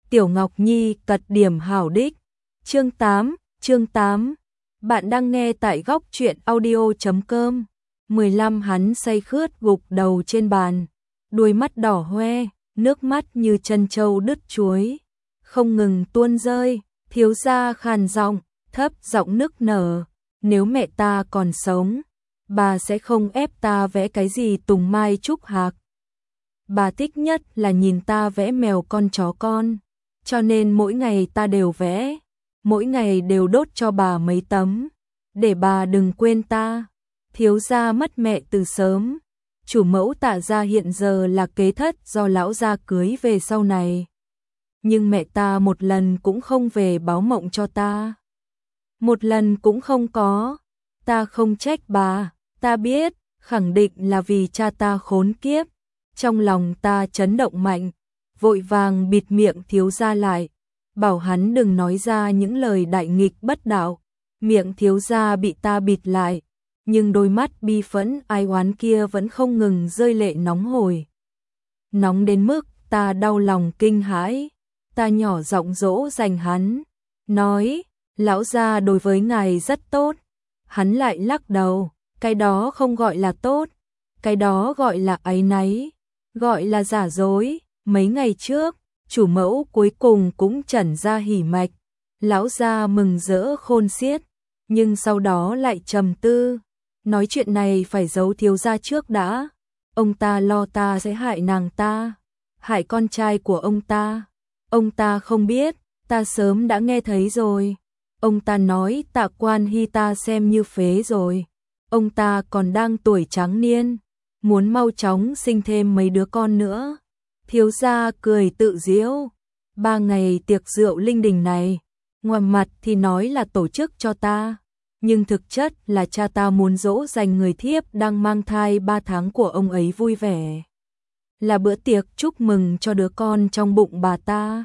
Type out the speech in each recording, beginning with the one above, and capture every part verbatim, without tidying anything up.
Tiểu Ngọc Nhi cật điểm hảo đích. Chương tám, chương tám. Bạn đang nghe tại góc truyện audio chấm com. mười lăm Hắn say khướt gục đầu trên bàn, đuôi mắt đỏ hoe, nước mắt như chân trâu đứt chuối, không ngừng tuôn rơi. Thiếu gia khàn giọng, thấp giọng nức nở, nếu mẹ ta còn sống, bà sẽ không ép ta vẽ cái gì tùng mai trúc hạc. Bà thích nhất là nhìn ta vẽ mèo con chó con, cho nên mỗi ngày ta đều vẽ, mỗi ngày đều đốt cho bà mấy tấm, để bà đừng quên ta. Thiếu gia mất mẹ từ sớm, chủ mẫu Tạ gia hiện giờ là kế thất do lão gia cưới về sau này. Nhưng mẹ ta một lần cũng không về báo mộng cho ta. Một lần cũng không có. Ta không trách bà, ta biết, khẳng định là vì cha ta khốn kiếp. Trong lòng ta chấn động mạnh, vội vàng bịt miệng thiếu gia lại, bảo hắn đừng nói ra những lời đại nghịch bất đạo. Miệng thiếu gia bị ta bịt lại, nhưng đôi mắt bi phẫn ai oán kia vẫn không ngừng rơi lệ nóng hổi. Nóng đến mức ta đau lòng kinh hãi. Ta nhỏ giọng dỗ dành hắn, nói, lão gia đối với ngài rất tốt. Hắn lại lắc đầu, cái đó không gọi là tốt, cái đó gọi là áy náy, gọi là giả dối. Mấy ngày trước, chủ mẫu cuối cùng cũng trẩn ra hỉ mạch, lão gia mừng rỡ khôn xiết, nhưng sau đó lại trầm tư, nói chuyện này phải giấu thiếu gia trước đã. Ông ta lo ta sẽ hại nàng ta, hại con trai của ông ta. Ông ta không biết, ta sớm đã nghe thấy rồi. Ông ta nói Tạ Quan Hy ta xem như phế rồi. Ông ta còn đang tuổi tráng niên, muốn mau chóng sinh thêm mấy đứa con nữa. Thiếu gia cười tự giễu, ba ngày tiệc rượu linh đình này, ngoài mặt thì nói là tổ chức cho ta, nhưng thực chất là cha ta muốn dỗ dành người thiếp đang mang thai ba tháng của ông ấy vui vẻ. Là bữa tiệc chúc mừng cho đứa con trong bụng bà ta.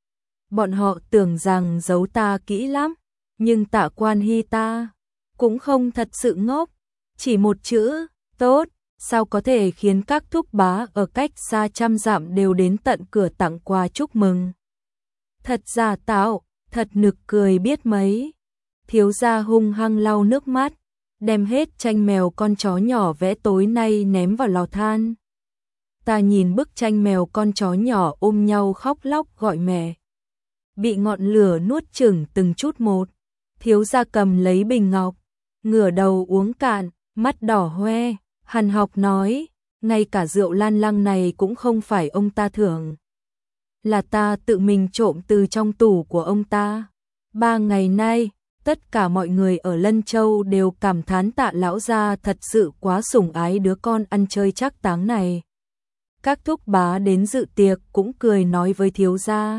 Bọn họ tưởng rằng giấu ta kỹ lắm, nhưng Tạ Quan Hy ta cũng không thật sự ngốc, chỉ một chữ, tốt, sao có thể khiến các thúc bá ở cách xa trăm dặm đều đến tận cửa tặng quà chúc mừng. Thật giả tạo, thật nực cười biết mấy. Thiếu gia hung hăng lau nước mắt, đem hết tranh mèo con chó nhỏ vẽ tối nay ném vào lò than. Ta nhìn bức tranh mèo con chó nhỏ ôm nhau khóc lóc gọi mẹ, bị ngọn lửa nuốt chửng từng chút một. Thiếu gia cầm lấy bình ngọc, ngửa đầu uống cạn, mắt đỏ hoe, hằn học nói, ngay cả rượu Lan Lăng này cũng không phải ông ta thưởng, là ta tự mình trộm từ trong tủ của ông ta. Ba ngày nay, tất cả mọi người ở Lân Châu đều cảm thán Tạ lão gia thật sự quá sủng ái đứa con ăn chơi trác táng này. Các thúc bá đến dự tiệc cũng cười nói với thiếu gia,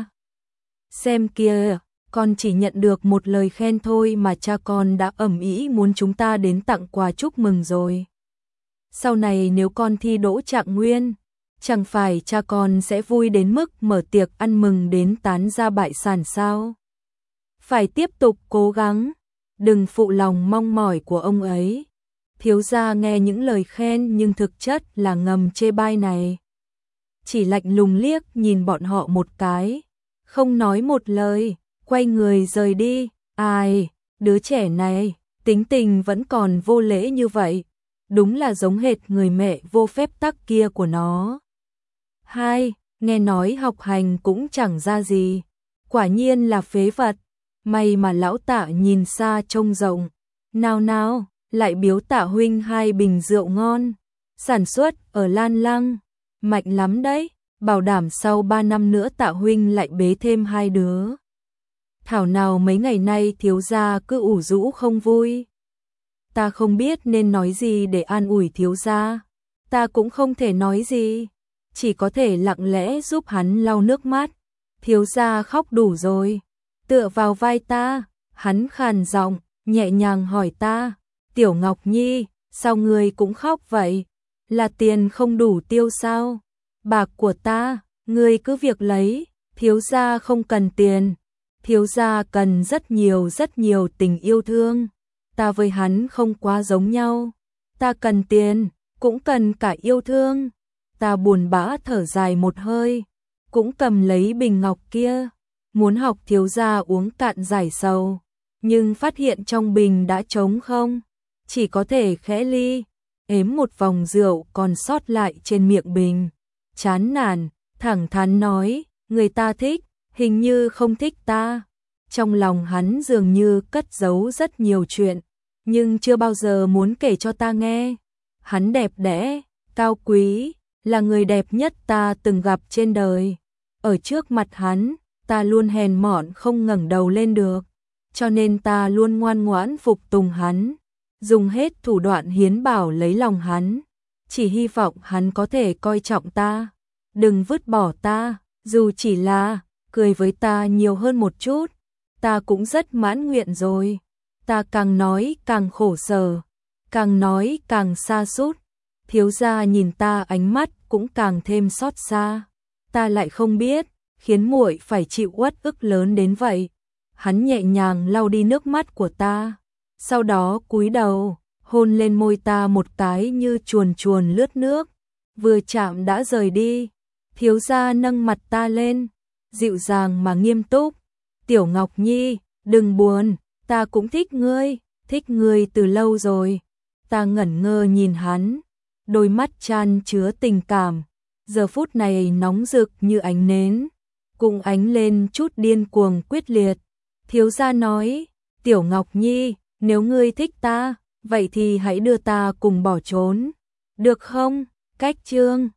xem kia, con chỉ nhận được một lời khen thôi mà cha con đã ầm ĩ muốn chúng ta đến tặng quà chúc mừng rồi. Sau này nếu con thi đỗ trạng nguyên, chẳng phải cha con sẽ vui đến mức mở tiệc ăn mừng đến tán gia bại sản sao? Phải tiếp tục cố gắng, đừng phụ lòng mong mỏi của ông ấy. Thiếu gia nghe những lời khen nhưng thực chất là ngầm chê bai này, chỉ lạnh lùng liếc nhìn bọn họ một cái, không nói một lời, quay người rời đi. Ai, đứa trẻ này, tính tình vẫn còn vô lễ như vậy, đúng là giống hệt người mẹ vô phép tắc kia của nó. Hai, nghe nói học hành cũng chẳng ra gì, quả nhiên là phế vật. May mà lão Tạ nhìn xa trông rộng, nào nào, lại biếu Tạ huynh hai bình rượu ngon, sản xuất ở Lan Lăng, mạnh lắm đấy, bảo đảm sau ba năm nữa Tạ huynh lại bế thêm hai đứa. Thảo nào mấy ngày nay thiếu gia cứ ủ rũ không vui. Ta không biết nên nói gì để an ủi thiếu gia, ta cũng không thể nói gì, chỉ có thể lặng lẽ giúp hắn lau nước mắt. Thiếu gia khóc đủ rồi, tựa vào vai ta, hắn khàn giọng, nhẹ nhàng hỏi ta, Tiểu Ngọc Nhi, sao ngươi cũng khóc vậy? Là tiền không đủ tiêu sao? Bạc của ta, ngươi cứ việc lấy, thiếu gia không cần tiền, thiếu gia cần rất nhiều rất nhiều tình yêu thương. Ta với hắn không quá giống nhau, ta cần tiền, cũng cần cả yêu thương. Ta buồn bã thở dài một hơi, cũng cầm lấy bình ngọc kia, muốn học thiếu gia uống cạn giải sầu, nhưng phát hiện trong bình đã trống không, chỉ có thể khẽ ly, ếm một vòng rượu còn sót lại trên miệng bình. Chán nản, thẳng thắn nói, người ta thích, hình như không thích ta. Trong lòng hắn dường như cất giấu rất nhiều chuyện, nhưng chưa bao giờ muốn kể cho ta nghe. Hắn đẹp đẽ, cao quý, là người đẹp nhất ta từng gặp trên đời. Ở trước mặt hắn, ta luôn hèn mọn không ngẩng đầu lên được, cho nên ta luôn ngoan ngoãn phục tùng hắn, dùng hết thủ đoạn hiến bảo lấy lòng hắn, chỉ hy vọng hắn có thể coi trọng ta, đừng vứt bỏ ta, dù chỉ là cười với ta nhiều hơn một chút, ta cũng rất mãn nguyện rồi. Ta càng nói càng khổ sở, càng nói càng xa sút. Thiếu gia nhìn ta ánh mắt cũng càng thêm xót xa. Ta lại không biết, khiến muội phải chịu uất ức lớn đến vậy. Hắn nhẹ nhàng lau đi nước mắt của ta, sau đó cúi đầu, hôn lên môi ta một cái như chuồn chuồn lướt nước, vừa chạm đã rời đi. Thiếu gia nâng mặt ta lên, dịu dàng mà nghiêm túc, "Tiểu Ngọc Nhi, đừng buồn, ta cũng thích ngươi, thích ngươi từ lâu rồi." Ta ngẩn ngơ nhìn hắn, đôi mắt chan chứa tình cảm, giờ phút này nóng rực như ánh nến, cũng ánh lên chút điên cuồng quyết liệt. Thiếu gia nói, "Tiểu Ngọc Nhi, nếu ngươi thích ta, vậy thì hãy đưa ta cùng bỏ trốn, được không?" Cách chương